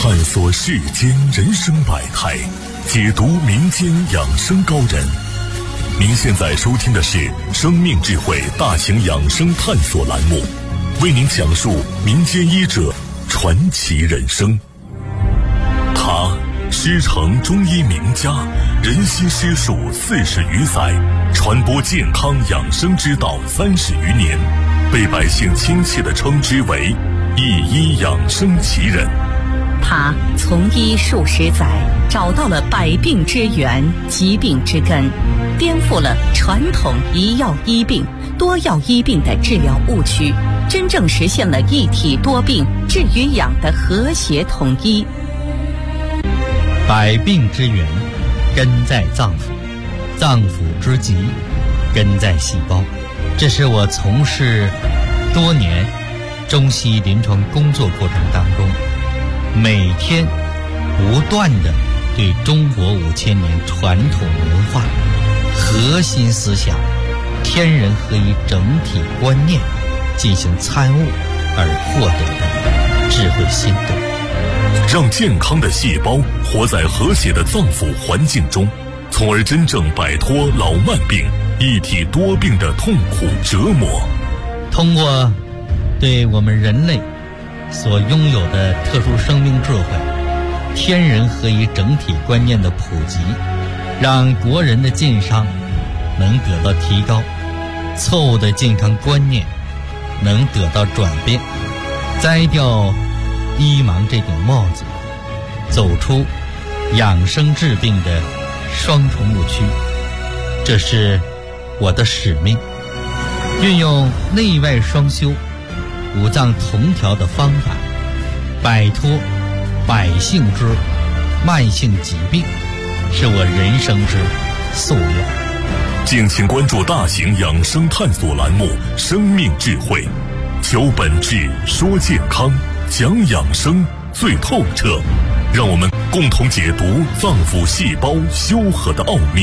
探索世间人生百态，解读民间养生高人。您现在收听的是生命智慧大型养生探索栏目，为您讲述民间医者传奇人生。他师承中医名家，人心师术40余载，传播健康养生之道30余年，被百姓亲切地称之为一医养生奇人。 他从医数十载，找到了百病之源、疾病之根，颠覆了传统一药医病、多药医病的治疗误区，真正实现了一体多病治与养的和谐统一。 百病之源根在脏腑，脏腑之疾根在细胞。这是我从事多年中西临床工作过程当中，每天不断地对中国5000年传统文化核心思想天人合一整体观念进行参悟而获得的智慧心得。 让健康的细胞活在和谐的脏腑环境中，从而真正摆脱老慢病、一体多病的痛苦折磨。 通过对我们人类所拥有的特殊生命智慧、天人合一整体观念的普及，让国人的健康能得到提高，错误的健康观念能得到转变，摘掉医盲这顶帽子，走出养生治病的双重误区。这是我的使命，运用内外双修、五脏同调的方法，摆脱百姓之慢性疾病，是我人生之夙愿。 敬请关注大型养生探索栏目《生命智慧》，求本质，说健康，讲养生最透彻，让我们共同解读脏腑细胞修和的奥秘。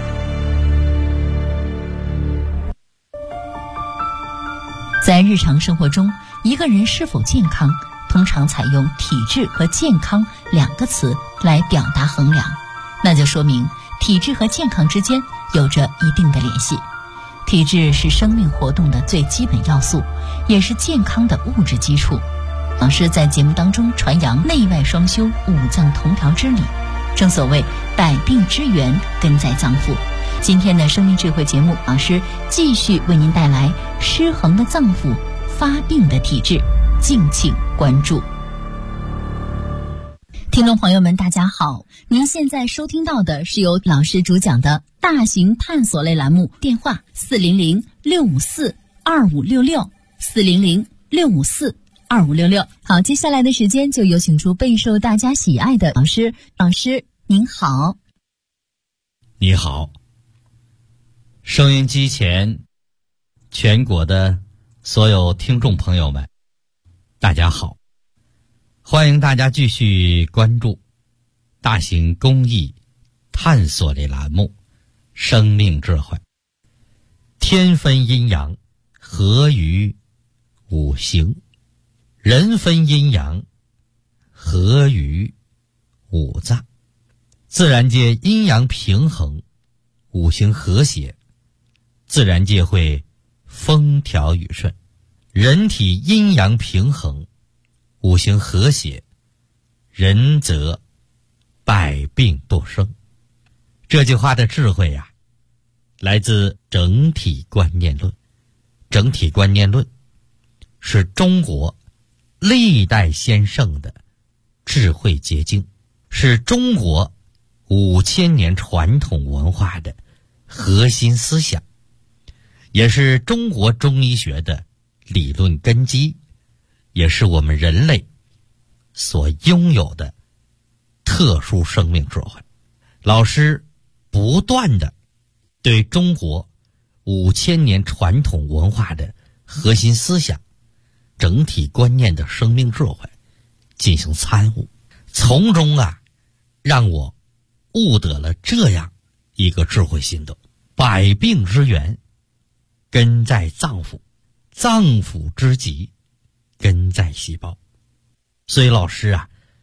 在日常生活中，一个人是否健康，通常采用体质和健康2个词来表达衡量，那就说明体质和健康之间有着一定的联系。体质是生命活动的最基本要素，也是健康的物质基础。老师在节目当中传扬内外双修、五脏同调之理，正所谓百病之源根在脏腑。今天的生命智慧节目，老师继续为您带来失衡的脏腑、发病的体质，敬请关注。听众朋友们大家好，您现在收听到的是由老师主讲的大型探索类栏目，电话400-654-2566，400-654-2566。好，接下来的时间就有请出备受大家喜爱的老师。老师您好。 你好，收音机前全国的所有听众朋友们大家好，欢迎大家继续关注大型公益探索类栏目生命智慧。天分阴阳，合于五行；人分阴阳，合于五脏。自然界阴阳平衡，五行和谐，自然界会风调雨顺。人体阴阳平衡，五行和谐，人则百病不生。这句话的智慧啊，来自整体观念论。整体观念论是中国历代先圣的智慧结晶，是中国5000年传统文化的核心思想，也是中国中医学的理论根基，也是我们人类所拥有的特殊生命智慧。老师不断的对中国5000年传统文化的核心思想、整体观念的生命智慧进行参悟，从中让我悟得了这样一个智慧心得：百病之源根在脏腑，脏腑之疾根在细胞。所以老师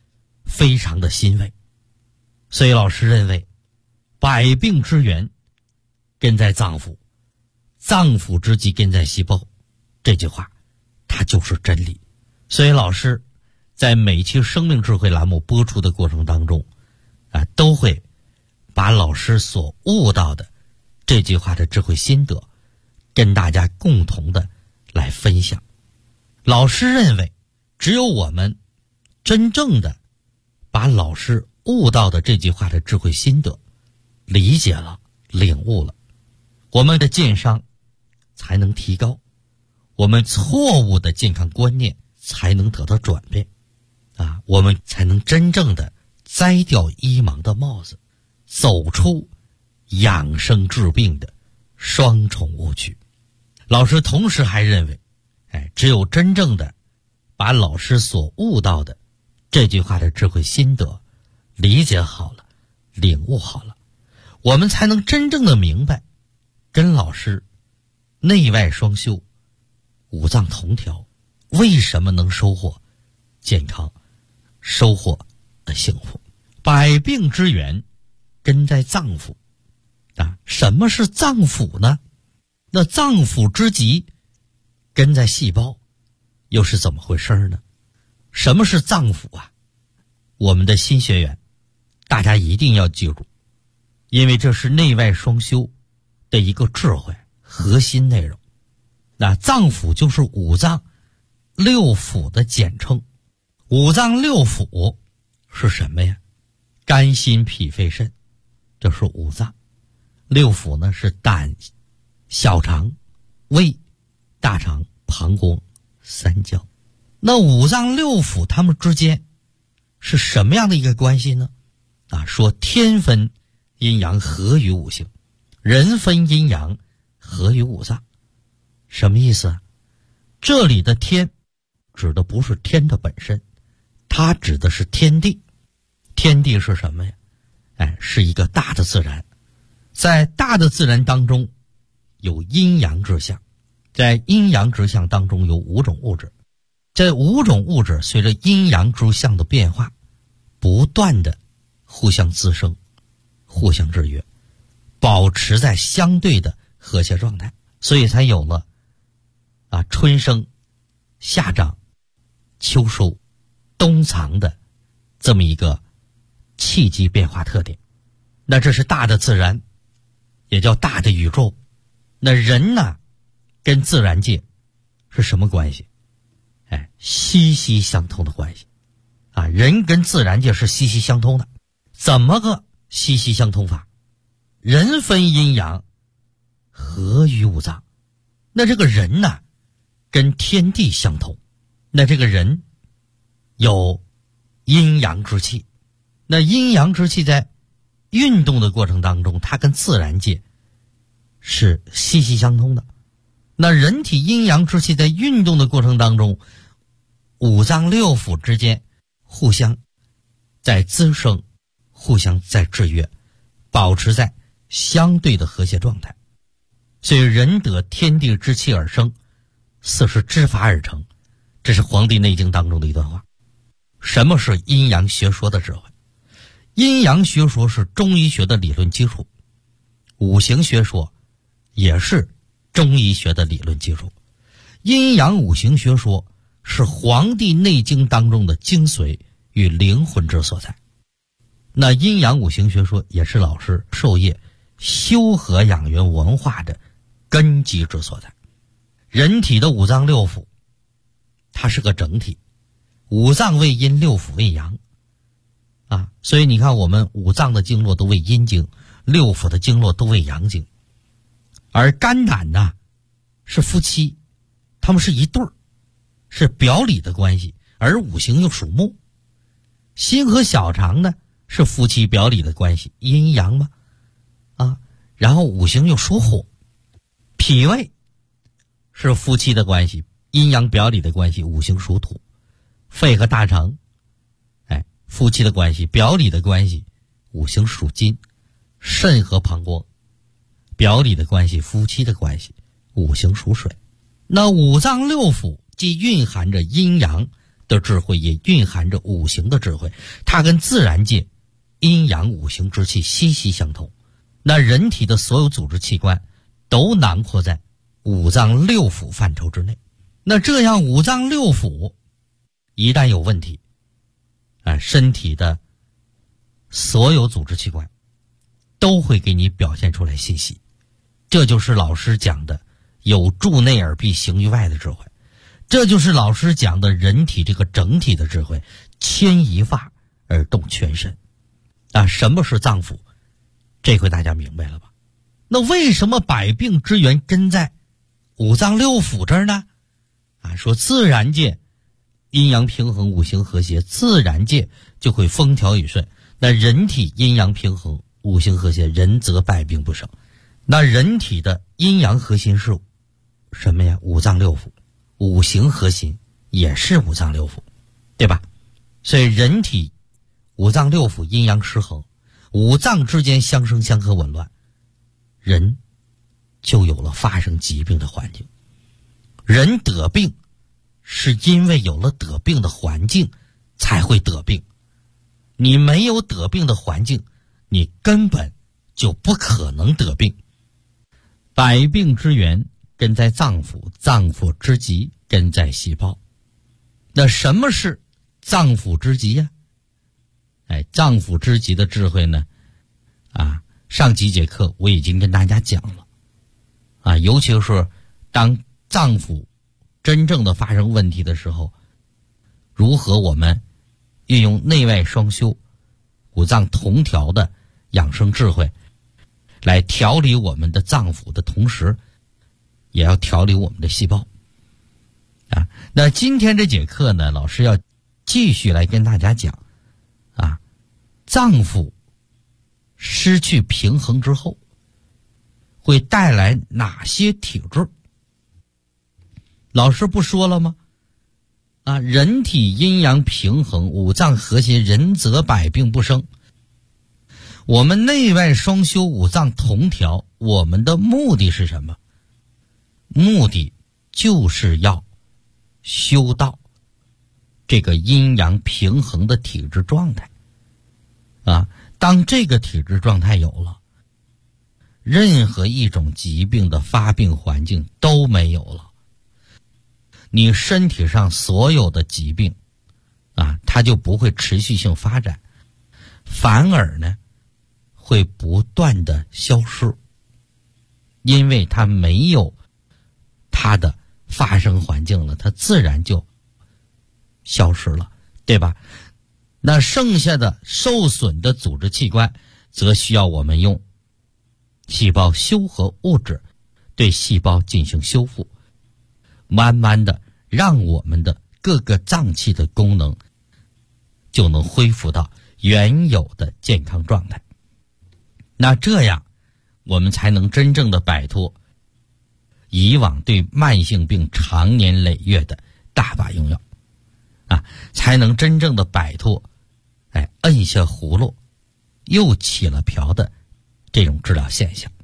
非常的欣慰。所以老师认为，百病之源根在脏腑，脏腑之疾根在细胞，这句话它就是真理。所以老师在每期生命智慧栏目播出的过程当中都会把老师所悟到的这句话的智慧心得跟大家共同的来分享。老师认为，只有我们真正的把老师悟到的这句话的智慧心得理解了、领悟了，我们的健康才能提高，我们错误的健康观念才能得到转变我们才能真正的摘掉医盲的帽子，走出养生治病的双重误区。老师同时还认为，只有真正的把老师所悟到的这句话的智慧心得理解好了、领悟好了，我们才能真正的明白，跟老师内外双修、五脏同调，为什么能收获健康、收获幸福。百病之源根在脏腑什么是脏腑呢？那脏腑之疾根在细胞，又是怎么回事呢？什么是脏腑我们的新学员大家一定要记住，因为这是内外双修的一个智慧核心内容。那脏腑就是五脏六腑的简称。五脏六腑是什么呀？肝心脾肺肾，这是五脏。六腑呢是胆、小肠、胃、大肠、膀胱、三焦。那五脏六腑它们之间是什么样的一个关系呢？说天分阴阳合于五行，人分阴阳合于五脏。什么意思这里的天指的不是天的本身，它指的是天地。天地是什么呀？是一个大的自然。在大的自然当中有阴阳之象，在阴阳之象当中有五种物质，这五种物质随着阴阳之象的变化不断的互相滋生、互相制约，保持在相对的和谐状态，所以才有了春生、夏长、秋收、冬藏的这么一个气机变化特点。那这是大的自然，也叫大的宇宙。那人呢跟自然界是什么关系？息息相通的关系人跟自然界是息息相通的。怎么个息息相通法？人分阴阳合于五脏。那这个人呢跟天地相通，那这个人有阴阳之气。那阴阳之气在运动的过程当中，它跟自然界是息息相通的。那人体阴阳之气在运动的过程当中，五脏六腑之间互相在滋生，互相在制约，保持在相对的和谐状态。所以人得天地之气而生，四时之法而成，这是《黄帝内经》当中的一段话。什么是阴阳学说的智慧？阴阳学说是中医学的理论基础，五行学说也是中医学的理论基础。阴阳五行学说是《黄帝内经》当中的精髓与灵魂之所在。那阴阳五行学说也是老师授业修和养元文化的根基之所在。人体的五脏六腑它是个整体，五脏为阴，六腑为阳所以你看我们五脏的经络都为阴经，六腑的经络都为阳经。而肝胆呢是夫妻，他们是一对儿，是表里的关系，而五行又属木。心和小肠呢是夫妻表里的关系，阴阳嘛然后五行又属火。脾胃是夫妻的关系，阴阳表里的关系，五行属土。肺和大肠夫妻的关系，表里的关系，五行属金。肾和膀胱表里的关系，夫妻的关系，五行属水。那五脏六腑既蕴含着阴阳的智慧也蕴含着五行的智慧，它跟自然界阴阳五行之气息息相通。那人体的所有组织器官都囊括在五脏六腑范畴之内。那这样五脏六腑一旦有问题，身体的所有组织器官都会给你表现出来信息。这就是老师讲的有助内而必行于外的智慧，这就是老师讲的人体这个整体的智慧，牵一发而动全身。什么是脏腑？这回大家明白了吧？那为什么百病之源根在五脏六腑这儿呢？说自然界阴阳平衡，五行和谐，自然界就会风调雨顺。那人体阴阳平衡，五行和谐，人则百病不生。那人体的阴阳核心是什么呀？五脏六腑，五行核心也是五脏六腑，对吧？所以人体五脏六腑阴阳失衡，五脏之间相生相克紊乱，人就有了发生疾病的环境。人得病是因为有了得病的环境才会得病，你没有得病的环境，你根本就不可能得病。百病之源根在脏腑，脏腑之极根在细胞。那什么是脏腑之极呀？脏腑之极的智慧呢？上几节课我已经跟大家讲了。尤其是当脏腑真正的发生问题的时候，如何我们运用内外双修、五脏同调的养生智慧来调理我们的脏腑的同时，也要调理我们的细胞。那今天这节课呢，老师要继续来跟大家讲脏腑失去平衡之后会带来哪些体质。老师不说了吗？人体阴阳平衡，五脏和谐，人则百病不生。我们内外双修，五脏同调，我们的目的是什么？目的就是要修到这个阴阳平衡的体质状态。当这个体质状态有了，任何一种疾病的发病环境都没有了。你身体上所有的疾病它就不会持续性发展，反而呢会不断的消失，因为它没有它的发生环境了，它自然就消失了，对吧？那剩下的受损的组织器官则需要我们用细胞修合物质对细胞进行修复，慢慢的让我们的各个脏器的功能就能恢复到原有的健康状态。那这样我们才能真正的摆脱以往对慢性病长年累月的大把用药才能真正的摆脱摁下葫芦又起了瓢的这种治疗现象。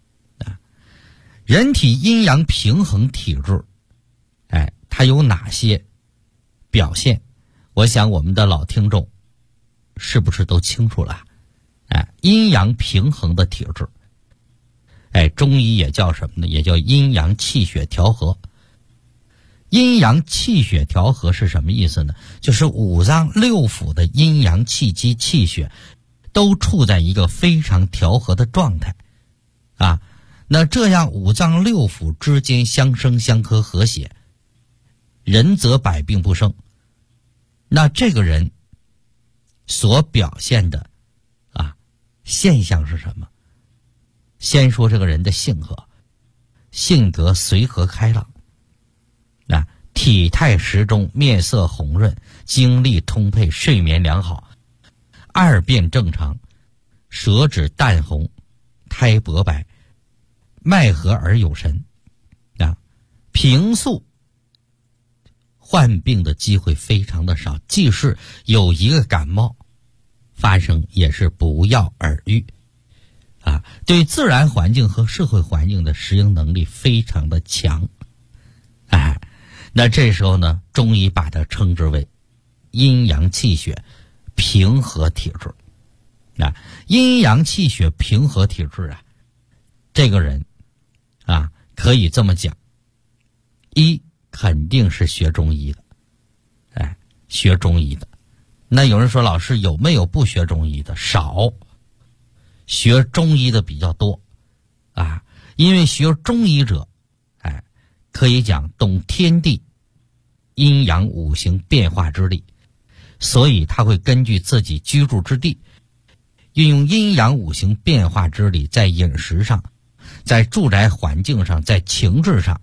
人体阴阳平衡体质它有哪些表现？我想我们的老听众是不是都清楚了？阴阳平衡的体质中医也叫什么呢？也叫阴阳气血调和。阴阳气血调和是什么意思呢？就是五脏六腑的阴阳气机气血都处在一个非常调和的状态那这样五脏六腑之间相生相克和谐，人则百病不生。那这个人所表现的现象是什么？先说这个人的性格随和开朗体态适中，面色红润，精力充沛，睡眠良好，二便正常，舌质淡红，苔薄白，脉和而有神平素患病的机会非常的少，即使有一个感冒发生也是不药而愈对自然环境和社会环境的适应能力非常的强那这时候呢，中医把它称之为阴阳气血平和体质。阴阳气血平和体质啊，这个人啊，可以这么讲，一肯定是学中医的，学中医的。那有人说，老师有没有不学中医的？少，学中医的比较多啊。因为学中医者，可以讲懂天地阴阳五行变化之力，所以他会根据自己居住之地，运用阴阳五行变化之力，在饮食上，在住宅环境上，在情志上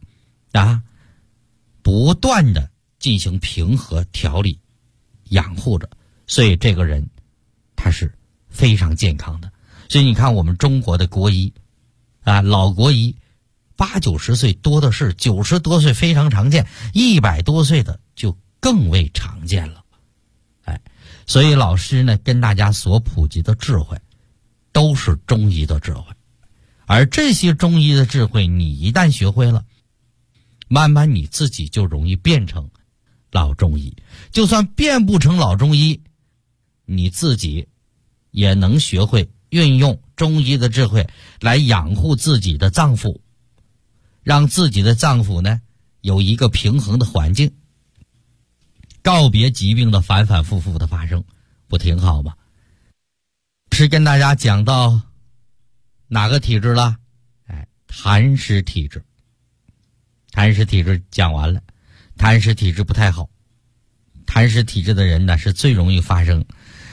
不断的进行平和调理养护着，所以这个人他是非常健康的。所以你看我们中国的国医老国医80、90岁多的是，90多岁非常常见，100多岁的就更为常见了。所以老师呢跟大家所普及的智慧都是中医的智慧，而这些中医的智慧你一旦学会了，慢慢你自己就容易变成老中医。就算变不成老中医，你自己也能学会运用中医的智慧来养护自己的脏腑，让自己的脏腑呢有一个平衡的环境，告别疾病的反反复复的发生，不挺好吗？是跟大家讲到哪个体质了？痰湿体质。痰湿体质讲完了，痰湿体质不太好。痰湿体质的人呢是最容易发生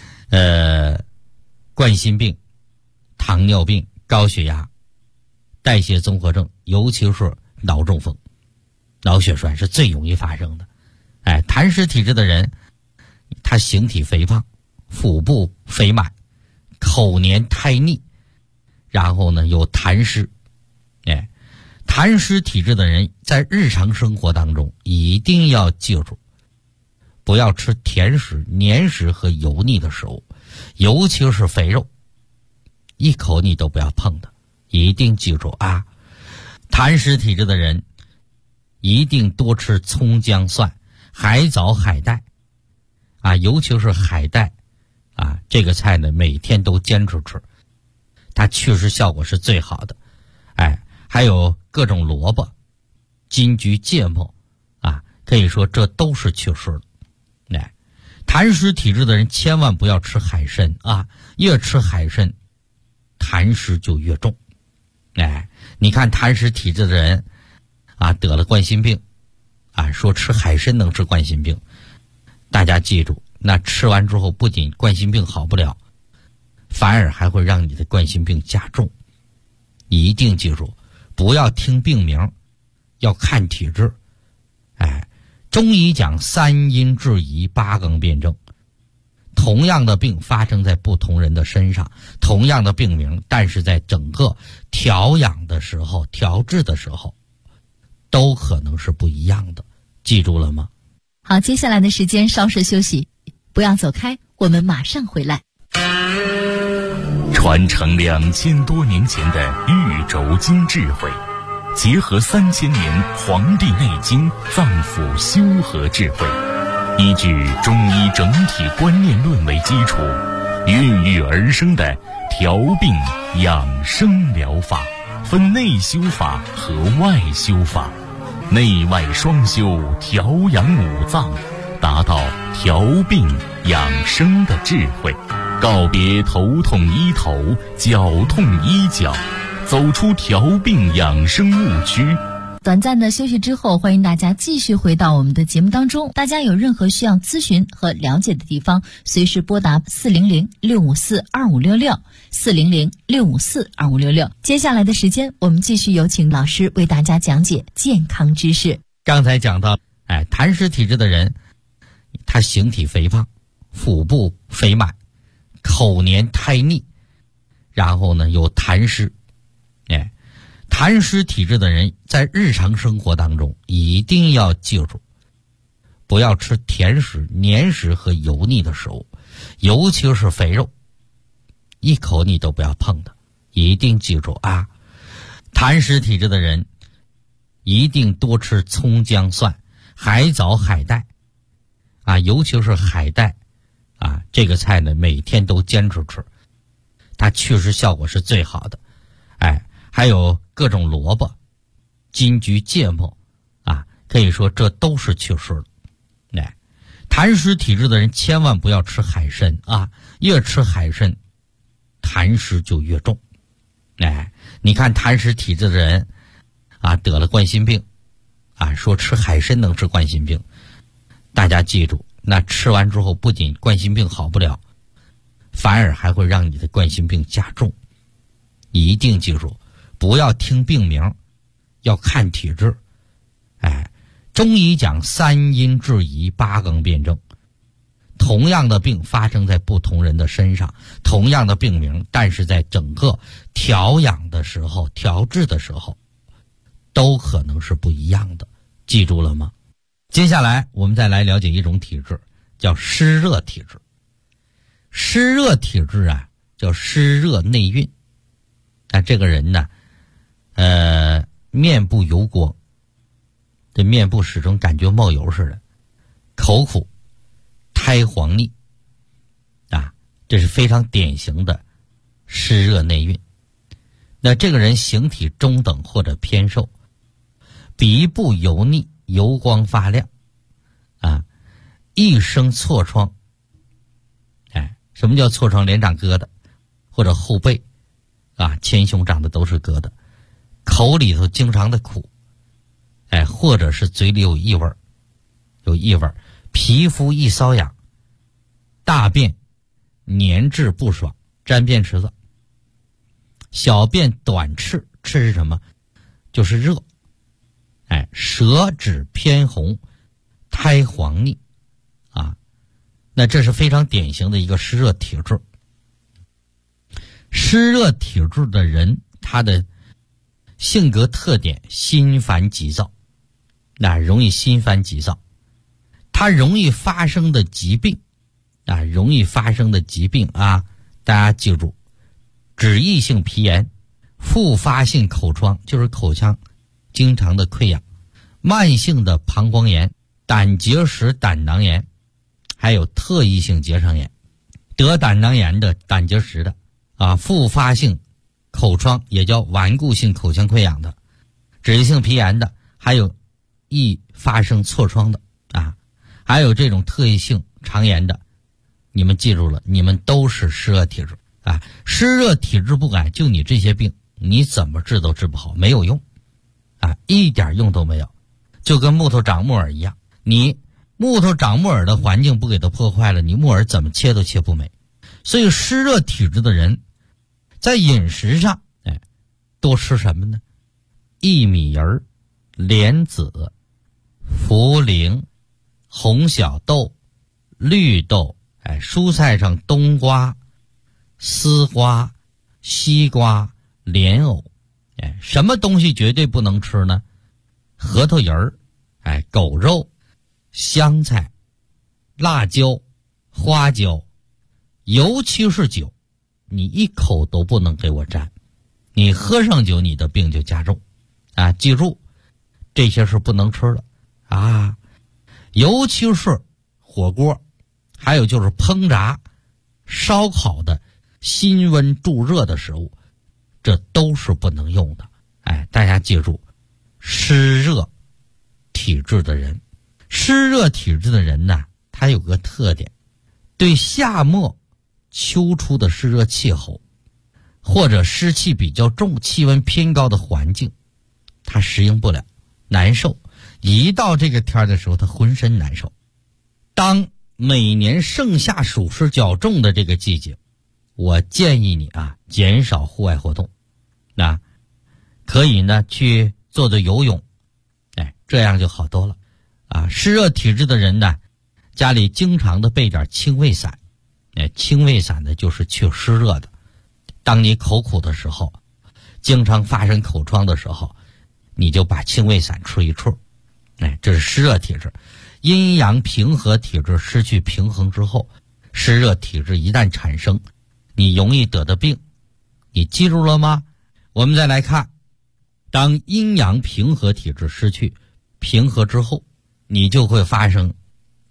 冠心病、糖尿病、高血压、代谢综合症，尤其是脑中风、脑血栓是最容易发生的。痰湿体质的人，他形体肥胖，腹部肥满，口黏苔腻，然后呢有痰湿。痰湿体质的人在日常生活当中一定要记住，不要吃甜食、黏食和油腻的食物，尤其是肥肉，一口你都不要碰的，一定记住啊。痰湿体质的人一定多吃葱姜蒜、海藻、海带尤其是海带这个菜呢每天都坚持吃，它确实效果是最好的。还有各种萝卜、金桔、芥末可以说这都是祛湿的。痰湿体质的人千万不要吃海参越吃海参痰湿就越重。你看痰湿体质的人得了冠心病说吃海参能治冠心病，大家记住，那吃完之后不仅冠心病好不了，反而还会让你的冠心病加重。一定记住，不要听病名，要看体质。中医讲3阴治宜8纲辩证，同样的病发生在不同人的身上，同样的病名，但是在整个调养的时候、调治的时候都可能是不一样的，记住了吗？ 好，接下来的时间稍事休息，不要走开，我们马上回来。 传承2000多年前的玉轴经智慧，结合3000年《黄帝内经》脏腑修和智慧，依据中医整体观念论为基础，孕育而生的调病养生疗法，分内修法和外修法，内外双修，调养五脏，达到调病养生的智慧，告别头痛医头、脚痛医脚，走出调病养生误区。 短暂的休息之后，欢迎大家继续回到我们的节目当中。大家有任何需要咨询和了解的地方，随时拨打400-654-2566 400-654-2566。接下来的时间，我们继续有请老师为大家讲解健康知识。 刚才讲到痰湿体质的人，他形体肥胖，腹部肥满，口黏苔腻，然后呢有痰湿。痰湿体质的人在日常生活当中一定要记住，不要吃甜食、黏食和油腻的食物，尤其是肥肉，一口你都不要碰的，一定记住啊。痰湿体质的人一定多吃葱姜蒜、海藻、海带啊，尤其是海带啊，这个菜呢每天都坚持吃，它祛湿效果是最好的。还有各种萝卜、金桔、芥末啊，可以说这都是祛湿的。痰湿体质的人千万不要吃海参啊，越吃海参痰湿就越重。你看痰湿体质的人啊，得了冠心病啊，说吃海参能治冠心病，大家记住，那吃完之后不仅冠心病好不了，反而还会让你的冠心病加重。你一定记住，不要听病名，要看体质。中医讲三阴治宜，八纲辩证。同样的病发生在不同人的身上，同样的病名，但是在整个调养的时候、调治的时候，都可能是不一样的。记住了吗？接下来我们再来了解一种体质，叫湿热体质。湿热体质啊，叫湿热内蕴。但这个人呢，面部油光，这面部始终感觉冒油似的，口苦，苔黄腻啊，这是非常典型的湿热内蕴。那这个人形体中等或者偏瘦，鼻部油腻，油光发亮啊，一生痤疮。什么叫痤疮？脸长疙瘩，或者后背啊，前胸长的都是疙瘩，口里头经常的苦，或者是嘴里有异味，皮肤易瘙痒，大便粘滞不爽，沾便池子，小便短赤，赤是什么？就是热，舌质偏红，苔黄腻啊，那这是非常典型的一个湿热体质。湿热体质的人，他的性格特点心烦急躁，容易心烦急躁。他容易发生的疾病啊，大家记住，脂溢性皮炎、复发性口疮，就是口腔经常的溃疡，慢性的膀胱炎、胆结石、胆囊炎，还有特异性结肠炎。得胆囊炎的、胆结石的啊，复发性口疮也叫顽固性口腔溃疡的，脂溢性皮炎的，还有易发生痤疮的啊，还有这种特异性肠炎的，你们记住了，你们都是湿热体质啊。湿热体质不改，就你这些病，你怎么治都治不好，没有用啊，一点用都没有。就跟木头长木耳一样，你木头长木耳的环境不给它破坏了，你木耳怎么切都切不美。所以湿热体质的人在饮食上多吃什么呢？薏米仁、莲子、茯苓、红小豆、绿豆，蔬菜上冬瓜、丝瓜、西瓜、莲藕，什么东西绝对不能吃呢？核桃仁、狗肉、香菜、辣椒、花椒，尤其是酒，你一口都不能给我沾，你喝上酒，你的病就加重啊！记住，这些是不能吃的啊，尤其是火锅，还有就是烹炸、烧烤的辛温助热的食物，这都是不能用的。大家记住，湿热体质的人，呢，他有个特点，对夏末秋初的湿热气候，或者湿气比较重、气温偏高的环境，他适应不了，难受。一到这个天的时候，他浑身难受。当每年盛夏暑湿较重的这个季节，我建议你啊，减少户外活动，那可以呢去做做游泳，这样就好多了啊。湿热体质的人呢，家里经常的备点清胃散，清胃散呢就是去湿热的。当你口苦的时候，经常发生口疮的时候，你就把清胃散吃一吃，这是湿热体质。阴阳平和体质失去平衡之后，湿热体质一旦产生，你容易得的病，你记住了吗？我们再来看，当阴阳平和体质失去平和之后，你就会发生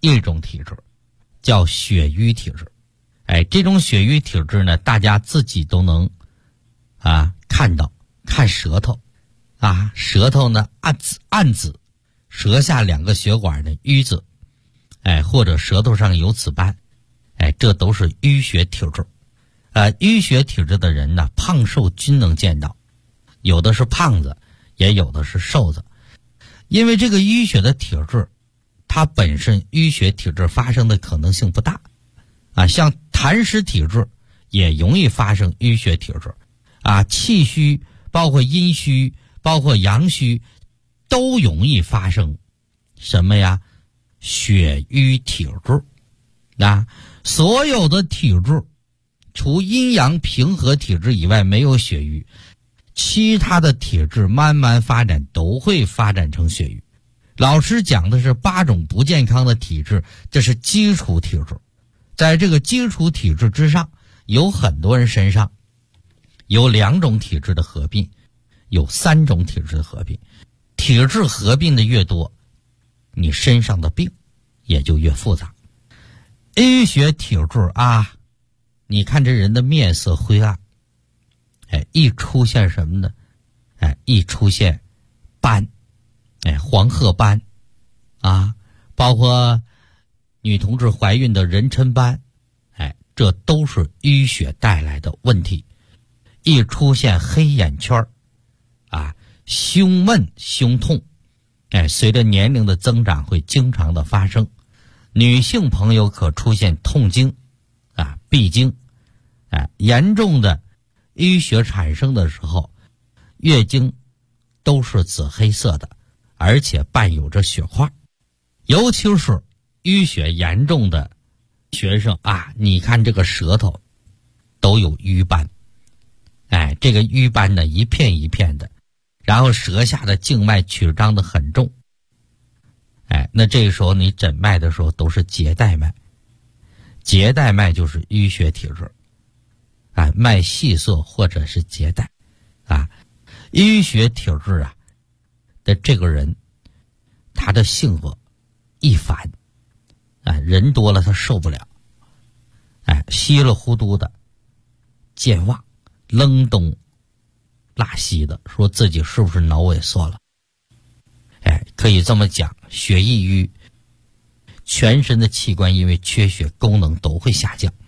一种体质，叫血瘀体质。这种血瘀体质呢，大家自己都能看到，看舌头舌头呢暗紫，舌下2个血管的瘀紫，或者舌头上有紫斑，这都是淤血体质。淤血体质的人呢，胖瘦均能见到，有的是胖子，也有的是瘦子。因为这个淤血的体质，它本身淤血体质发生的可能性不大像痰湿体质也容易发生淤血体质气虚，包括阴虚，包括阳虚，都容易发生什么呀？血瘀体质所有的体质除阴阳平和体质以外没有血瘀，其他的体质慢慢发展都会发展成血瘀。老师讲的是8种不健康的体质，这是基础体质。在这个基础体质之上，有很多人身上有2种体质的合并，有3种体质的合并。体质合并的越多，你身上的病也就越复杂。淤血体质你看这人的面色灰暗，一出现什么呢？一出现斑，黄褐斑包括女同志怀孕的妊娠斑，这都是淤血带来的问题。一出现黑眼圈胸闷胸痛，随着年龄的增长会经常的发生。女性朋友可出现痛经闭经，严重的淤血产生的时候，月经都是紫黑色的，而且伴有着血块。尤其是淤血严重的学生你看这个舌头都有瘀斑，这个瘀斑呢一片一片的，然后舌下的静脉曲张的很重，那这个时候你诊脉的时候都是结带脉，结带脉就是淤血体质脉细涩或者是结带淤血体质的这个人，他的性格易烦人多了他受不了，稀里糊涂的健忘，愣东拉西的，说自己是不是脑萎缩了？可以这么讲，血易瘀，全身的器官因为缺血功能都会下降。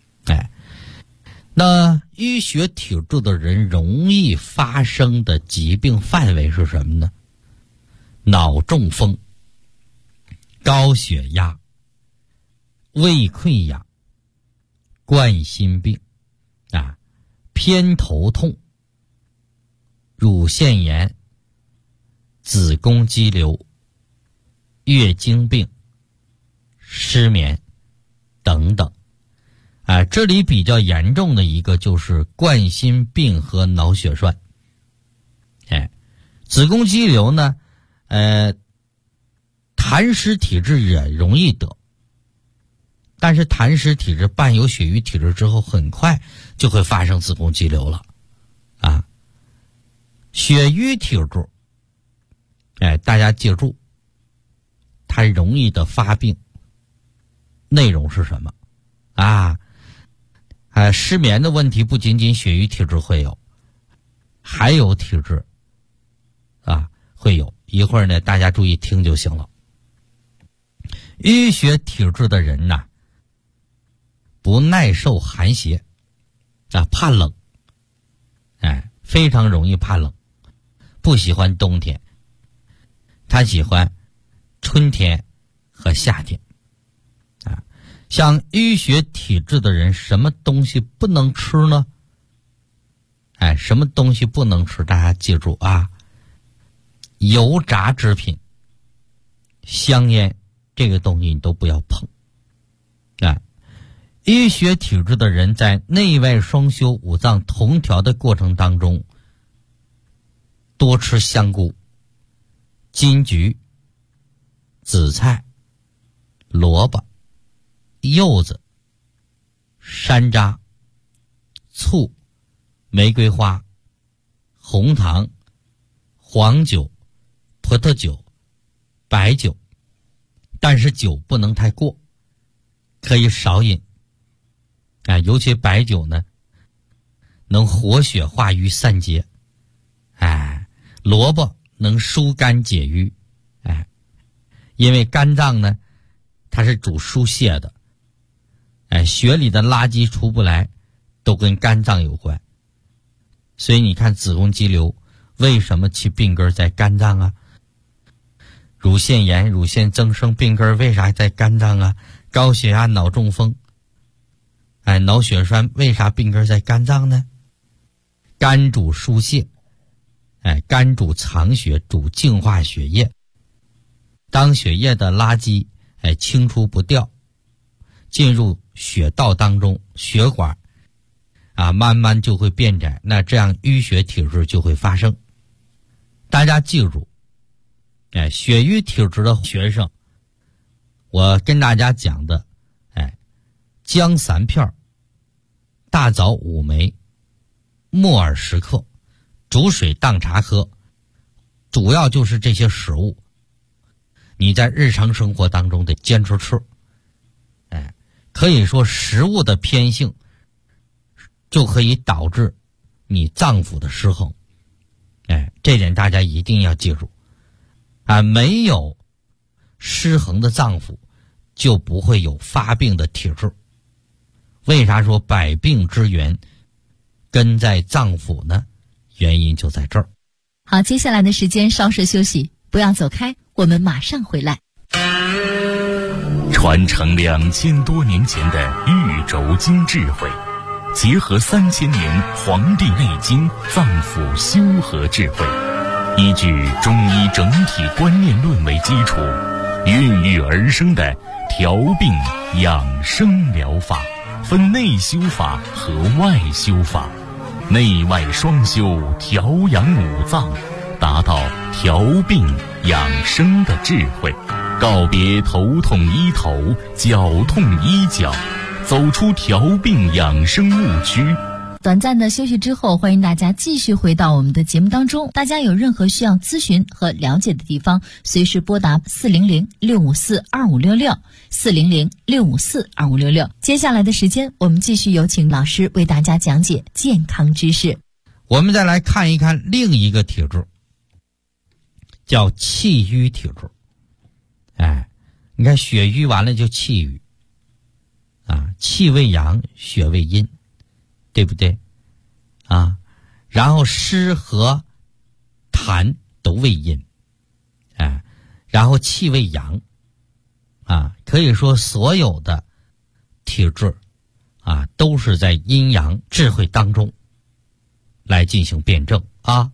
那淤血体质的人容易发生的疾病范围是什么呢？脑中风、高血压、胃溃疡、冠心病偏头痛、乳腺炎、子宫肌瘤、月经病、失眠等等这里比较严重的一个就是冠心病和脑血栓。子宫肌瘤呢痰湿体质也容易得，但是痰湿体质伴有血瘀体质之后，很快就会发生子宫肌瘤了血瘀体质大家记住，它容易的发病内容是什么失眠的问题不仅仅血瘀体质会有，还有体质会有。一会儿呢大家注意听就行了。淤血体质的人不耐受寒邪怕冷非常容易怕冷，不喜欢冬天，他喜欢春天和夏天像淤血体质的人，什么东西不能吃呢？什么东西不能吃？大家记住油炸制品、香烟，这个东西你都不要碰淤血体质的人在内外双修、五脏同调的过程当中，多吃香菇、金桔、紫菜、萝卜、柚子、山楂、醋、玫瑰花、红糖、黄酒、葡萄酒、白酒但是酒不能太过，可以少饮。尤其白酒呢，能活血化瘀散结。萝卜能疏肝解郁。因为肝脏呢，它是主疏泄的。血里的垃圾出不来，都跟肝脏有关。所以你看子宫肌瘤为什么其病根在肝脏啊？乳腺炎、乳腺增生病根为啥在肝脏啊？高血压、脑中风，脑血栓为啥病根在肝脏呢？肝主疏泄，肝主藏血，主净化血液。当血液的垃圾清除不掉，进入血道当中，血管慢慢就会变窄，那这样淤血体质就会发生。大家记住，血瘀体质的学生，我跟大家讲的，姜3片，大枣5枚，木耳10克，煮水当茶喝，主要就是这些食物。你在日常生活当中得坚持吃。可以说食物的偏性就可以导致你脏腑的失衡。这点大家一定要记住。没有失衡的脏腑，就不会有发病的体质。为啥说百病之源根在脏腑呢？原因就在这儿。 好，接下来的时间稍事休息，不要走开，我们马上回来。 传承2000多年前的玉轴经智慧，结合3000年《黄帝内经》脏腑修和智慧，依据中医整体观念论为基础，孕育而生的调病养生疗法，分内修法和外修法，内外双修，调养五脏，达到调病养生的智慧，告别头痛医头，脚痛医脚，走出调病养生误区。 短暂的休息之后，欢迎大家继续回到我们的节目当中。大家有任何需要咨询和了解的地方，随时拨打400-654-2566 400-654-2566。接下来的时间，我们继续有请老师为大家讲解健康知识。 我们再来看一看另一个体质，叫气瘀体质。你看血瘀完了就气郁，气为阳，血为阴，对不对？然后湿和痰都为阴，然后气为阳，可以说所有的体质都是在阴阳智慧当中来进行辩证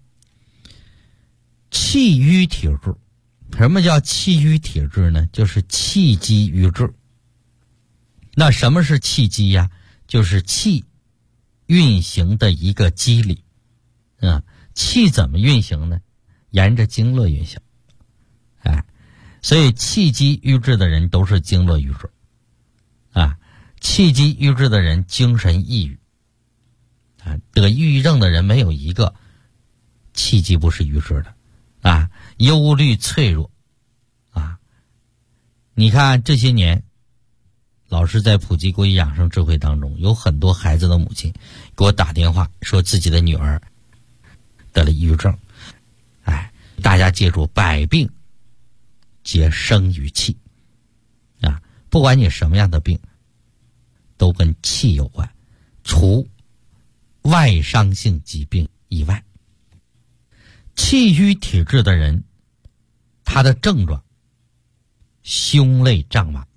气瘀体质。什么叫气瘀体质呢？就是气机瘀滞。那什么是气机呀？就是气运行的一个机理。气怎么运行呢？沿着经络运行。所以气机瘀滞的人都是经络瘀滞。气机瘀滞的人精神抑郁。得抑郁症的人没有一个气机不是瘀滞的。忧虑脆弱。你看这些年老师在普及国医养生智慧当中，有很多孩子的母亲给我打电话说自己的女儿得了抑郁症。大家记住，百病皆生于气。不管你什么样的病都跟气有关，除外伤性疾病以外。气瘀体质的人，他的症状胸肋胀满，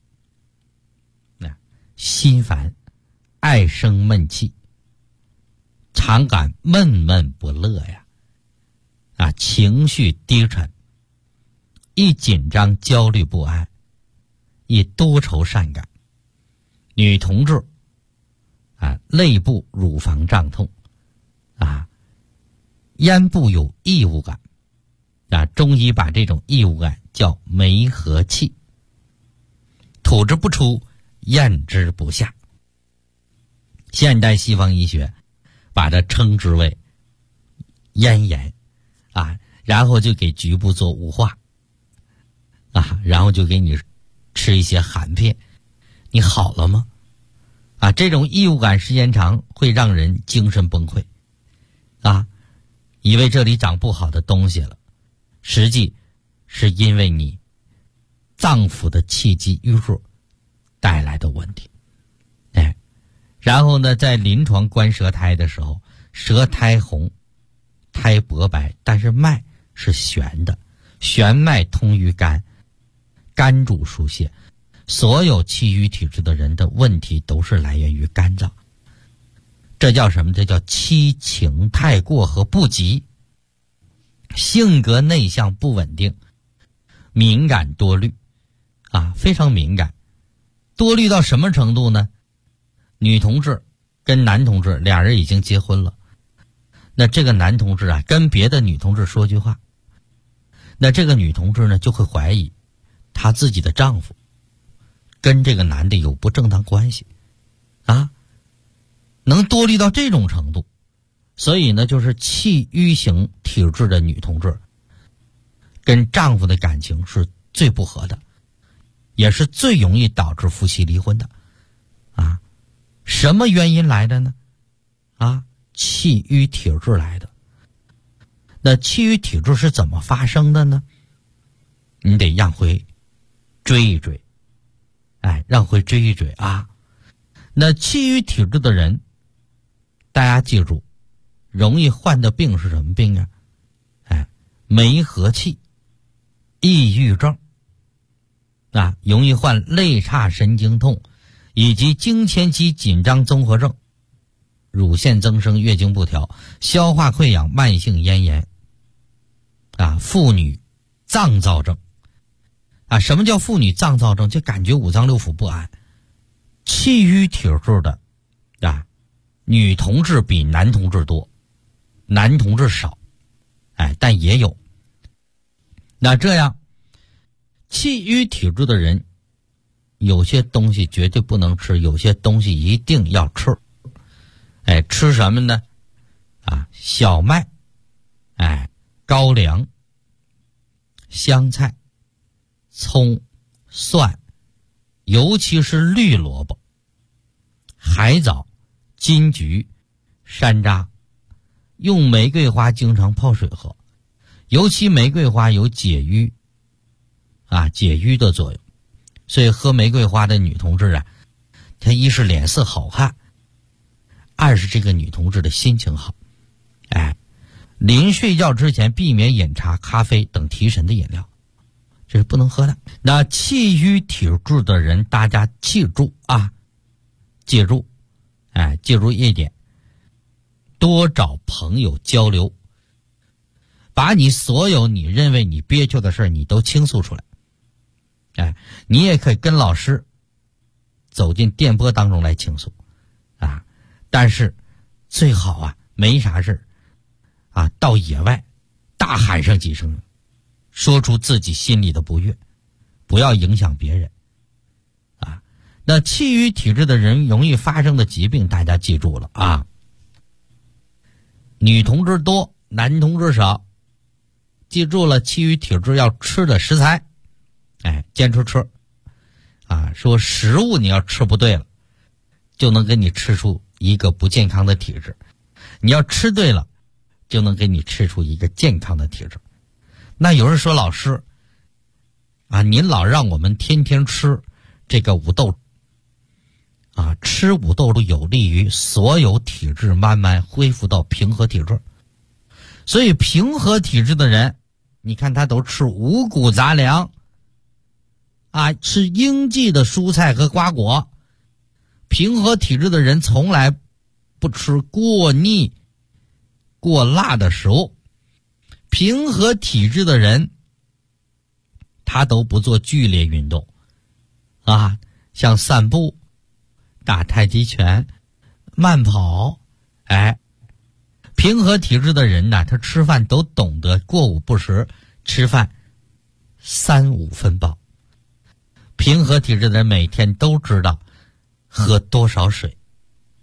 心烦，爱生闷气，常感闷闷不乐呀，情绪低沉，易紧张焦虑不安，易多愁善感。女同志肋部乳房胀痛，咽部有异物感，中医把这种异物感叫梅核气，吐之不出，咽之不下。现代西方医学把它称之为咽炎，然后就给局部做雾化，然后就给你吃一些含片，你好了吗？这种异物感时间长会让人精神崩溃以为这里长不好的东西了，实际是因为你脏腑的气机淤弱带来的问题。然后呢，在临床观舌苔的时候，舌苔红，苔薄白，但是脉是悬的，悬脉通于肝，肝主疏泄，所有气郁体质的人的问题都是来源于肝脏。这叫什么？这叫七情太过和不及，性格内向不稳定，敏感多虑非常敏感。多虑到什么程度呢？女同志跟男同志俩人已经结婚了，那这个男同志跟别的女同志说句话，那这个女同志呢就会怀疑她自己的丈夫跟这个男的有不正当关系能多虑到这种程度。所以呢，就是气郁型体质的女同志跟丈夫的感情是最不合的，也是最容易导致夫妻离婚的什么原因来的呢？气郁体质来的。那气郁体质是怎么发生的呢？你得让回追一追，让回追一追那气郁体质的人，大家记住，容易患的病是什么病梅核气、抑郁症容易患肋叉神经痛以及经前期紧张综合症、乳腺增生、月经不调、消化溃疡、慢性咽炎妇女脏躁症什么叫妇女脏躁症？就感觉五脏六腑不安。气郁体质的女同志比男同志多，男同志少但也有。那这样气郁体质的人，有些东西绝对不能吃，有些东西一定要吃。吃什么呢？小麦，高粱、香菜、葱、蒜，尤其是绿萝卜、海藻、金桔、山楂。用玫瑰花经常泡水喝，尤其玫瑰花有解郁解郁的作用。所以喝玫瑰花的女同志她一是脸色好看，二是这个女同志的心情好。临睡觉之前避免饮茶、咖啡等提神的饮料，这是不能喝的。那气郁体质的人，大家记住记住一点，多找朋友交流，把你所有你认为你憋屈的事你都倾诉出来。你也可以跟老师走进电波当中来倾诉但是最好没啥事到野外大喊上几声，说出自己心里的不悦，不要影响别人那气郁体质的人容易发生的疾病，大家记住了女同志多，男同志少。记住了，气郁体质要吃的食材坚持吃说食物你要吃不对了，就能给你吃出一个不健康的体质，你要吃对了，就能给你吃出一个健康的体质。那有人说，老师您老让我们天天吃这个五豆吃五豆有利于所有体质慢慢恢复到平和体质。所以平和体质的人，你看他都吃五谷杂粮吃应季的蔬菜和瓜果。平和体质的人从来不吃过腻过辣的食物。平和体质的人他都不做剧烈运动像散步、打太极拳、慢跑。平和体质的人他吃饭都懂得过午不食，吃饭3、5分饱。平和体质的人每天都知道喝多少水，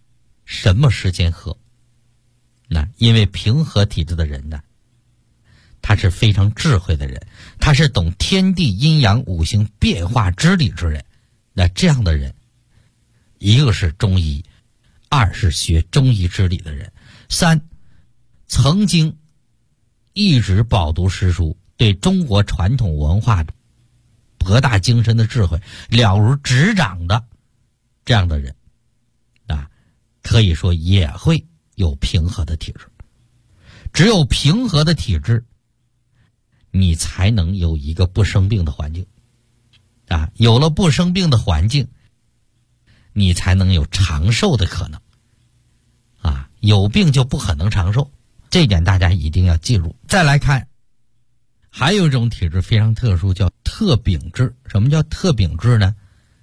什么时间喝。因为平和体质的人他是非常智慧的人，他是懂天地阴阳五行变化之理之人。那这样的人，一个是中医，二是学中医之理的人，三曾经一直饱读诗书，对中国传统文化博大精深的智慧了如指掌的这样的人啊，可以说也会有平和的体质。只有平和的体质，你才能有一个不生病的环境啊，有了不生病的环境，你才能有长寿的可能啊，有病就不可能长寿，这一点大家一定要记住。再来看，还有一种体质非常特殊，叫特禀质。什么叫特禀质呢？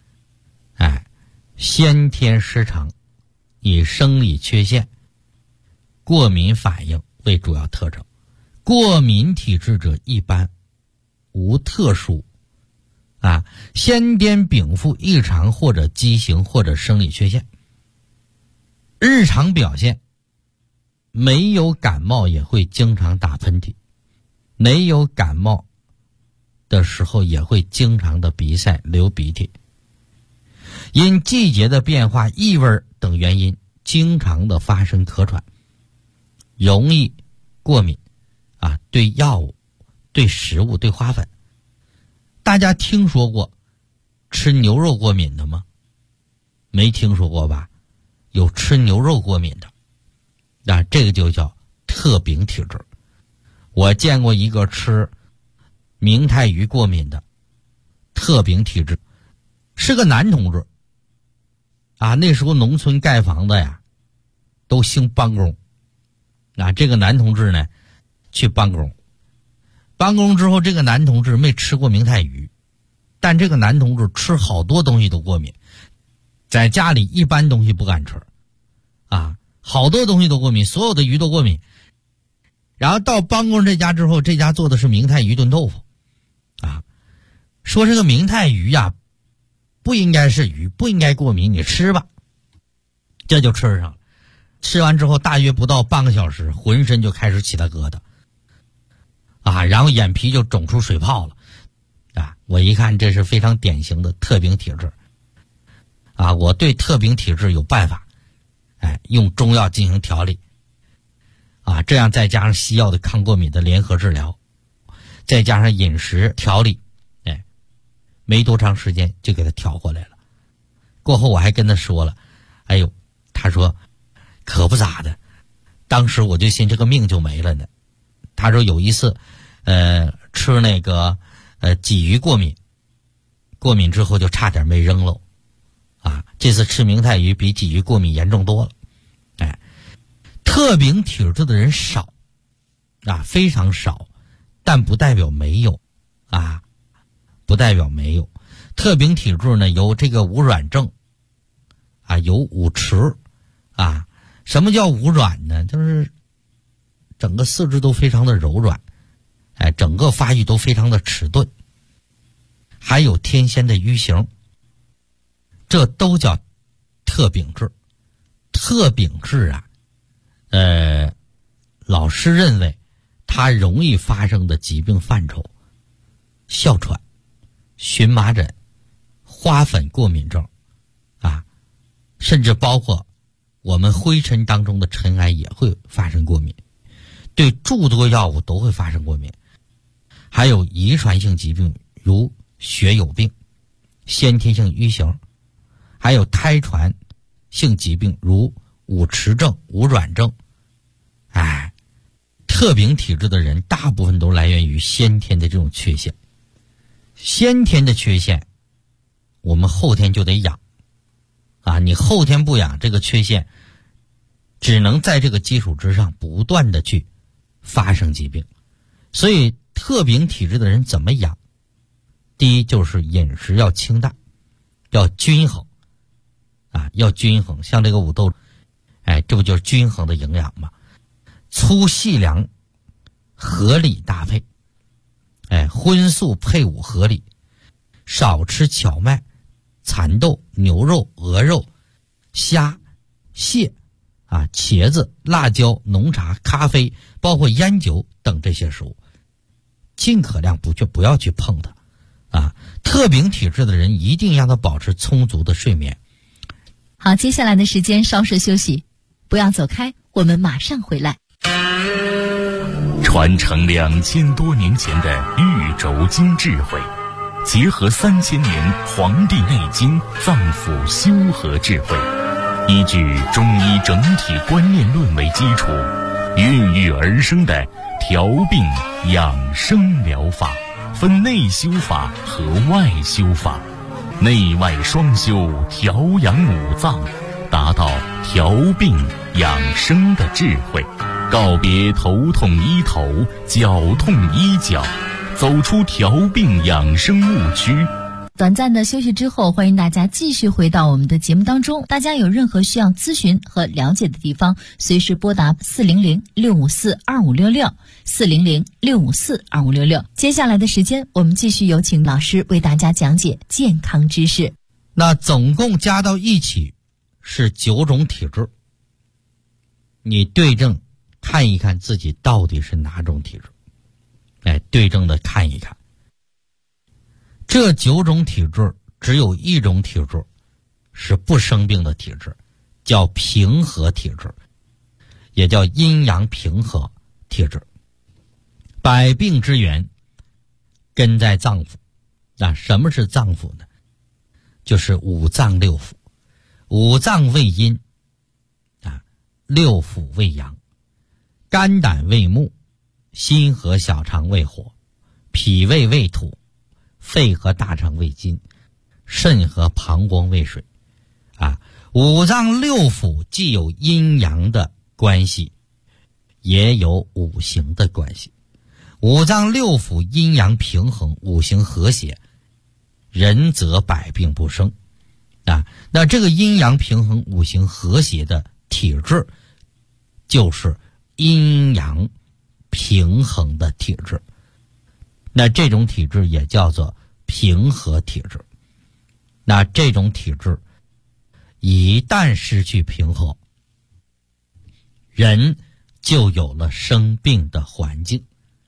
先天失常，以生理缺陷、过敏反应为主要特征。过敏体质者一般无特殊先天禀赋异常或者畸形或者生理缺陷。日常表现没有感冒也会经常打喷嚏，没有感冒的时候也会经常的鼻塞流鼻涕，因季节的变化、异味等原因经常的发生咳喘，容易过敏对药物、对食物、对花粉。大家听说过吃牛肉过敏的吗？没听说过吧？有吃牛肉过敏的这个就叫特禀体质。我见过一个吃明太鱼过敏的特禀体质，是个男同志那时候农村盖房子呀都兴帮工这个男同志呢去帮工之后，这个男同志没吃过明太鱼，但这个男同志吃好多东西都过敏，在家里一般东西不敢吃好多东西都过敏，所有的鱼都过敏。然后到帮工这家之后，这家做的是明太鱼炖豆腐说这个明太鱼不应该是鱼，不应该过敏，你吃吧。这就吃上了。吃完之后大约不到半个小时，浑身就开始起了疙瘩然后眼皮就肿出水泡了我一看这是非常典型的特禀体质我对特禀体质有办法用中药进行调理这样再加上西药的抗过敏的联合治疗，再加上饮食调理没多长时间就给他调回来了。过后我还跟他说了，他说可不咋的，当时我就信这个命就没了呢。他说有一次吃那个鲫鱼过敏之后就差点没扔了这次吃明太鱼比鲫鱼过敏严重多了。特禀体质的人少非常少，但不代表没有不代表没有。特禀体质呢有这个无软症有五迟什么叫无软呢？就是整个四肢都非常的柔软整个发育都非常的迟钝，还有天仙的瘀形，这都叫特禀质。特禀质老师认为它容易发生的疾病范畴：哮喘、荨麻疹、花粉过敏症甚至包括我们灰尘当中的尘埃也会发生过敏，对诸多药物都会发生过敏，还有遗传性疾病如血友病、先天性瘀形，还有胎传性疾病如五迟症、无软症。特禀体质的人大部分都来源于先天的这种缺陷。先天的缺陷我们后天就得养你后天不养，这个缺陷只能在这个基础之上不断的去发生疾病。所以特禀体质的人怎么养？第一就是饮食要清淡，要均衡要均衡。像这个五豆这不就是均衡的营养吗？粗细粮合理搭配荤素配伍合理，少吃荞麦、蚕豆、牛肉、鹅肉、虾、蟹茄子、辣椒、浓茶、咖啡，包括烟酒等这些食物。 尽可量不要去碰它啊。特禀体质的人一定让他保持充足的睡眠。 好，接下来的时间稍事休息，不要走开，我们马上回来。 传承2000多年前的玉轴经智慧，结合3000年《黄帝内经》脏腑修和智慧，依据中医整体观念论为基础，孕育而生的调病养生疗法，分内修法和外修法，内外双修，调养五脏，达到调病养生的智慧，告别头痛医头，脚痛医脚，走出调病养生误区。 短暂的休息之后，欢迎大家继续回到我们的节目当中。大家有任何需要咨询和了解的地方，随时拨打400-654-2566 400-654-2566。接下来的时间，我们继续有请老师为大家讲解健康知识。 那总共加到一起是9种体质，你对症看一看自己到底是哪种体质，对症的看一看。这9种体质只有一种体质是不生病的体质，叫平和体质，也叫阴阳平和体质。百病之源根在脏腑。那什么是脏腑呢？就是五脏六腑。五脏为阴，六腑为阳，肝胆为木，心和小肠为火，脾胃为土，肺和大肠为金，肾和膀胱为水。五脏六腑既有阴阳的关系，也有五行的关系。五脏六腑阴阳平衡，五行和谐，人则百病不生。那这个阴阳平衡、五行和谐的体质，就是阴阳平衡的体质。那这种体质也叫做平和体质。那这种体质一旦失去平和，人就有了生病的环境。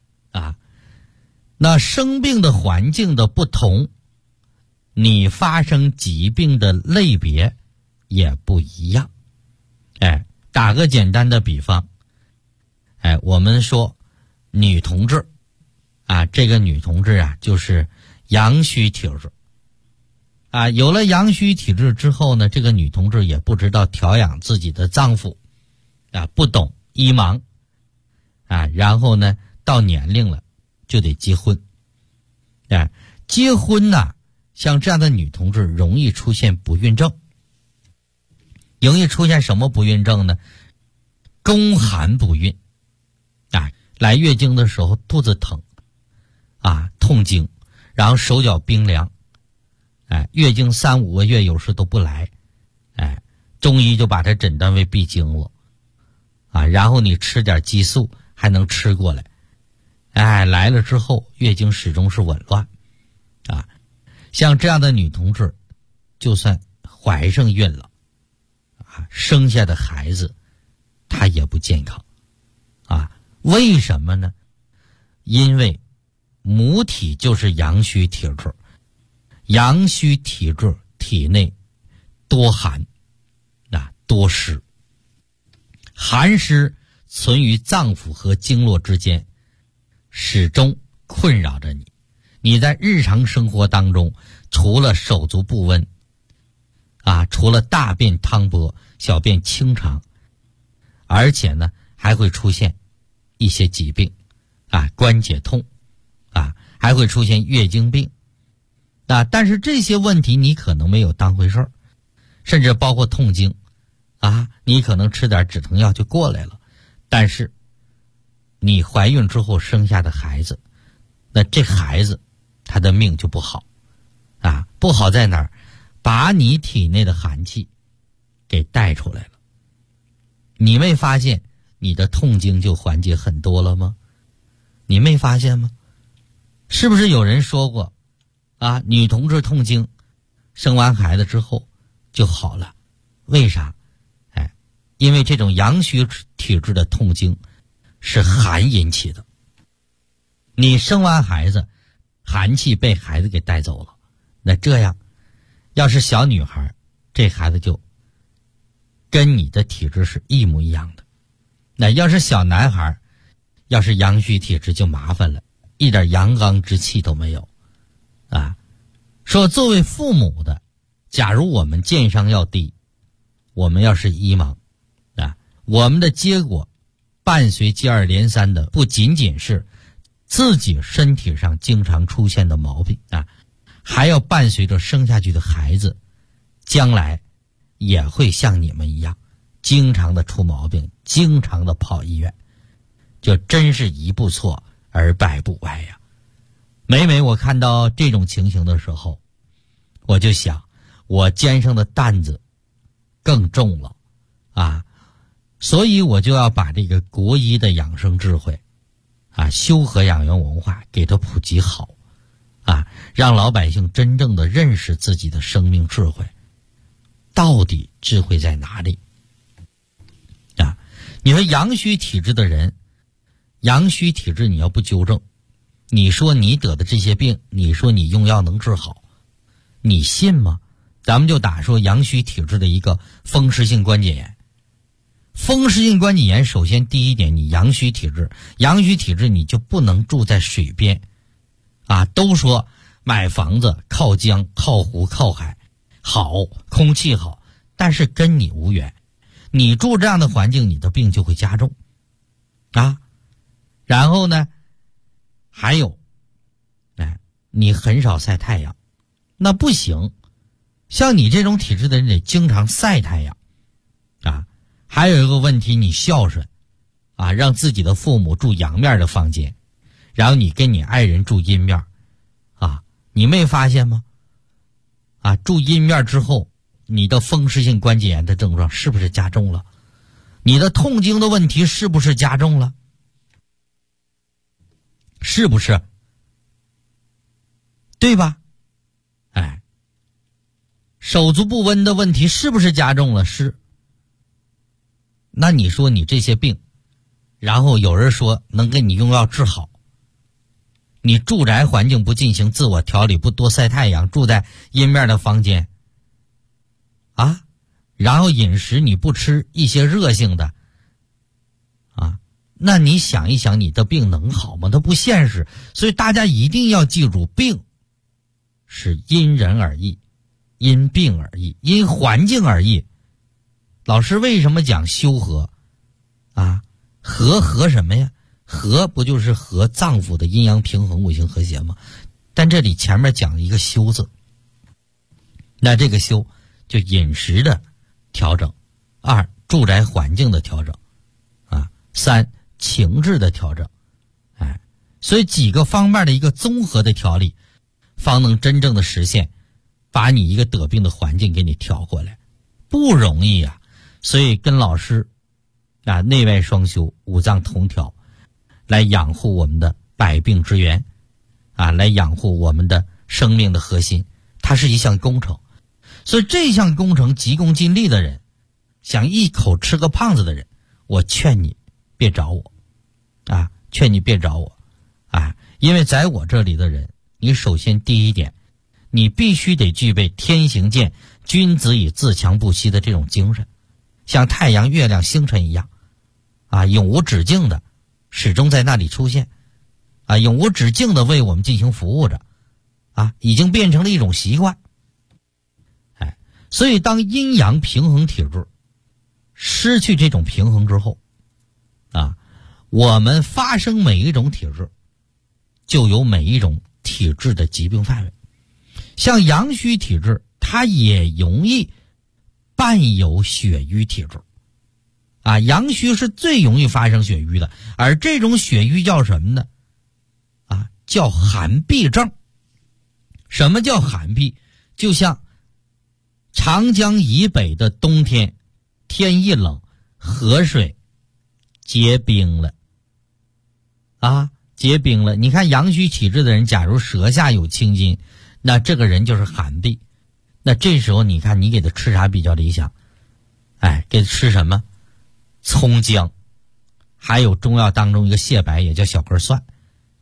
那生病的环境的不同，你发生疾病的类别也不一样。打个简单的比方，我们说女同志这个女同志就是阳虚体质。有了阳虚体质之后呢，这个女同志也不知道调养自己的脏腑，不懂医盲，然后呢，到年龄了就得结婚。结婚呢，像这样的女同志容易出现不孕症。容易出现什么不孕症呢？宫寒不孕。来月经的时候肚子疼，痛经，然后手脚冰凉，月经3、5个月有时都不来，中医就把它诊断为闭经了，然后你吃点激素还能吃过来，来了之后月经始终是紊乱，像这样的女同志，就算怀上孕了，生下的孩子她也不健康，为什么呢？因为母体就是阳虚体质，阳虚体质体内多寒，多湿，寒湿存于脏腑和经络之间，始终困扰着你。你在日常生活当中，除了手足不温，除了大便汤薄、小便清长，而且呢还会出现一些疾病，关节痛，还会出现月经病，但是这些问题你可能没有当回事儿，甚至包括痛经，你可能吃点止疼药就过来了，但是你怀孕之后生下的孩子，那这孩子他的命就不好，不好在哪儿？把你体内的寒气给带出来了。你没发现你的痛经就缓解很多了吗？你没发现吗？是不是有人说过女同志痛经生完孩子之后就好了？为啥？因为这种阳虚体质的痛经是寒引起的。 你生完孩子，寒气被孩子给带走了，那这样，要是小女孩，这孩子就跟你的体质是一模一样的。那要是小男孩，要是阳虚体质就麻烦了，一点阳刚之气都没有啊。说作为父母的，假如我们健商要低，我们要是医盲啊，我们的结果伴随接二连三的不仅仅是自己身体上经常出现的毛病啊，还要伴随着生下去的孩子将来也会像你们一样经常的出毛病，经常的跑医院，就真是一步错而百步歪呀。每每我看到这种情形的时候，我就想我肩上的担子更重了啊，所以我就要把这个国医的养生智慧啊，修和养元文化给它普及好啊，让老百姓真正的认识自己的生命智慧，到底智慧在哪里啊？你说阳虚体质的人，阳虚体质你要不纠正，你说你得的这些病，你说你用药能治好，你信吗？咱们就打说阳虚体质的一个风湿性关节炎。风湿性关节炎，首先第一点，你阳虚体质，阳虚体质你就不能住在水边啊。都说买房子靠江靠湖靠海好，空气好，但是跟你无缘，你住这样的环境，你的病就会加重啊。然后呢还有你很少晒太阳，那不行，像你这种体质的人得经常晒太阳啊。还有一个问题，你孝顺啊，让自己的父母住阳面的房间，然后你跟你爱人住阴面啊，你没发现吗？啊，住阴面之后，你的风湿性关节炎的症状是不是加重了？你的痛经的问题是不是加重了？是不是？对吧？手足不温的问题是不是加重了？是。那你说你这些病，然后有人说能给你用药治好，你住宅环境不进行自我调理，不多晒太阳，住在阴面的房间啊，然后饮食你不吃一些热性的啊，那你想一想，你的病能好吗？它不现实。所以大家一定要记住，病是因人而异，因病而异，因环境而异。老师为什么讲修和啊？和什么呀？和不就是和脏腑的阴阳平衡，五行和谐吗？但这里前面讲一个修字，那这个修就饮食的调整，二住宅环境的调整啊，三情志的调整，所以几个方面的一个综合的调理，方能真正的实现把你一个得病的环境给你调回来，不容易啊。所以跟老师啊，内外双修，五脏同调，来养护我们的百病之源啊，来养护我们的生命的核心，它是一项工程。所以这项工程急功近利的人，想一口吃个胖子的人，我劝你别找我啊，劝你别找我啊，因为在我这里的人，你首先第一点，你必须得具备天行健，君子以自强不息的这种精神，像太阳、月亮、星辰一样啊，永无止境的始终在那里出现啊，永无止境的为我们进行服务着啊，已经变成了一种习惯。所以当阴阳平衡体质失去这种平衡之后啊，我们发生每一种体质就有每一种体质的疾病范围。像阳虚体质，它也容易伴有血瘀体质啊，阳虚是最容易发生血瘀的，而这种血瘀叫什么呢？啊，叫寒痹症。什么叫寒痹？就像长江以北的冬天，天一冷，河水结冰了啊，结冰了。你看阳虚体质的人，假如舌下有青筋，那这个人就是寒痹。那这时候你看你给他吃啥比较理想？给他吃什么？葱姜，还有中药当中一个蟹白，也叫小根蒜。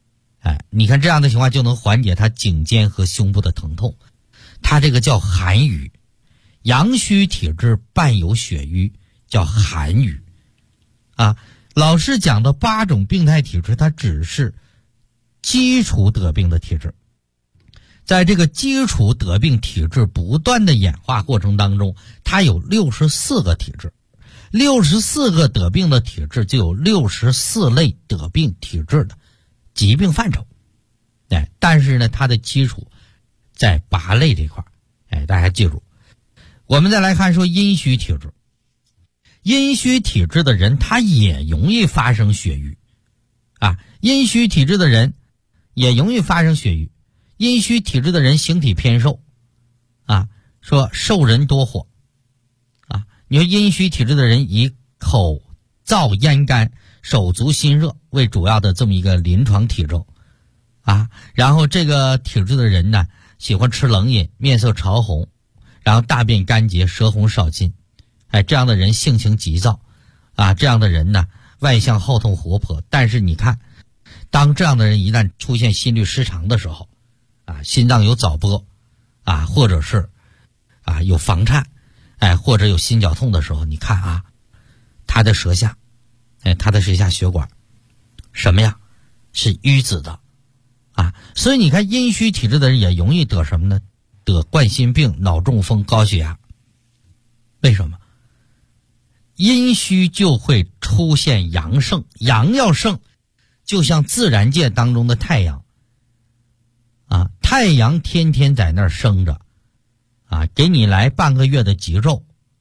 你看这样的情况就能缓解他颈肩和胸部的疼痛。他这个叫寒瘀，阳虚体质伴有血瘀，叫寒瘀。老师讲的8种病态体质，它只是基础得病的体质。在这个基础得病体质不断的演化过程当中，它有64个体质，64个得病的体质就有64类得病体质的疾病范畴。但是呢，它的基础在8类这块。大家记住。我们再来看说阴虚体质。阴虚体质的人他也容易发生血瘀。阴虚体质的人也容易发生血瘀。阴虚体质的人形体偏瘦。说瘦人多火。你说阴虚体质的人以口燥咽干、手足心热为主要的这么一个临床体征。然后这个体质的人呢，喜欢吃冷饮，面色潮红，然后大便干结，舌红少津。这样的人性情急躁。这样的人呢，外向好动活泼。但是你看，当这样的人一旦出现心律失常的时候，心脏有早搏，或者是有房颤，或者有心绞痛的时候，你看他的舌下，血管什么呀？是淤紫的。所以你看阴虚体质的人也容易得什么呢？得冠心病、脑中风、高血压。为什么？阴虚就会出现阳盛，阳要盛，就像自然界当中的太阳。太阳天天在那儿生着，给你来半个月的极昼。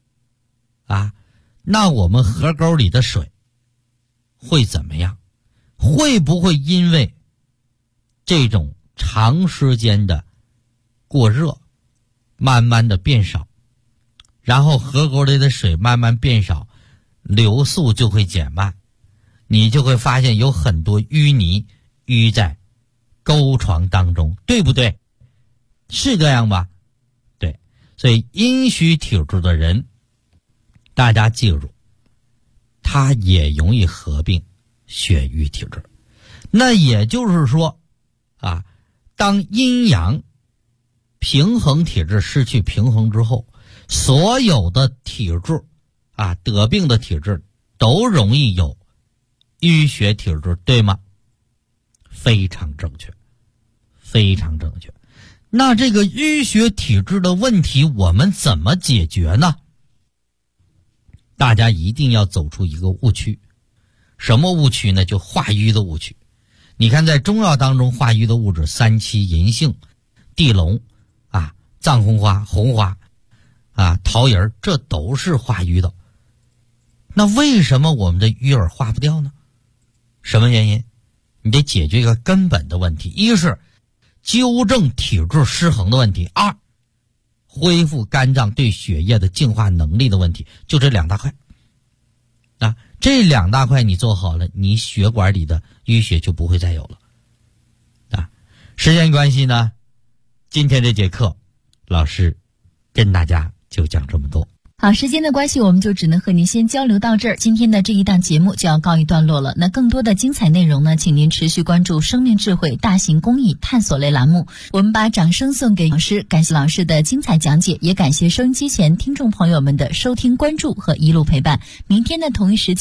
那我们河沟里的水会怎么样？会不会因为这种长时间的过热，慢慢的变少，然后河沟里的水慢慢变少，流速就会减慢，你就会发现有很多淤泥淤在沟床当中，对不对？是这样吧？对。所以阴虚体质的人，大家记住，他也容易合并血瘀体质。那也就是说当阴阳平衡体质失去平衡之后，所有的体质得病的体质都容易有淤血体质，对吗？非常正确，非常正确。那这个淤血体质的问题我们怎么解决呢？大家一定要走出一个误区。什么误区呢？就化瘀的误区。你看在中药当中化瘀的物质，三七、银杏、地龙藏红花、红花桃仁，这都是化瘀的。那为什么我们的瘀儿化不掉呢？什么原因？你得解决一个根本的问题，一是纠正体质失衡的问题，二恢复肝脏对血液的净化能力的问题，就这2大块。这2大块你做好了，你血管里的淤血就不会再有了。时间关系呢，今天这节课老师跟大家就讲这么多。 好，时间的关系，我们就只能和您先交流到这儿。今天的这一档节目就要告一段落了。那更多的精彩内容呢，请您持续关注生命智慧大型公益探索类栏目。我们把掌声送给老师，感谢老师的精彩讲解，也感谢收音机前听众朋友们的收听、关注和一路陪伴。明天的同一时间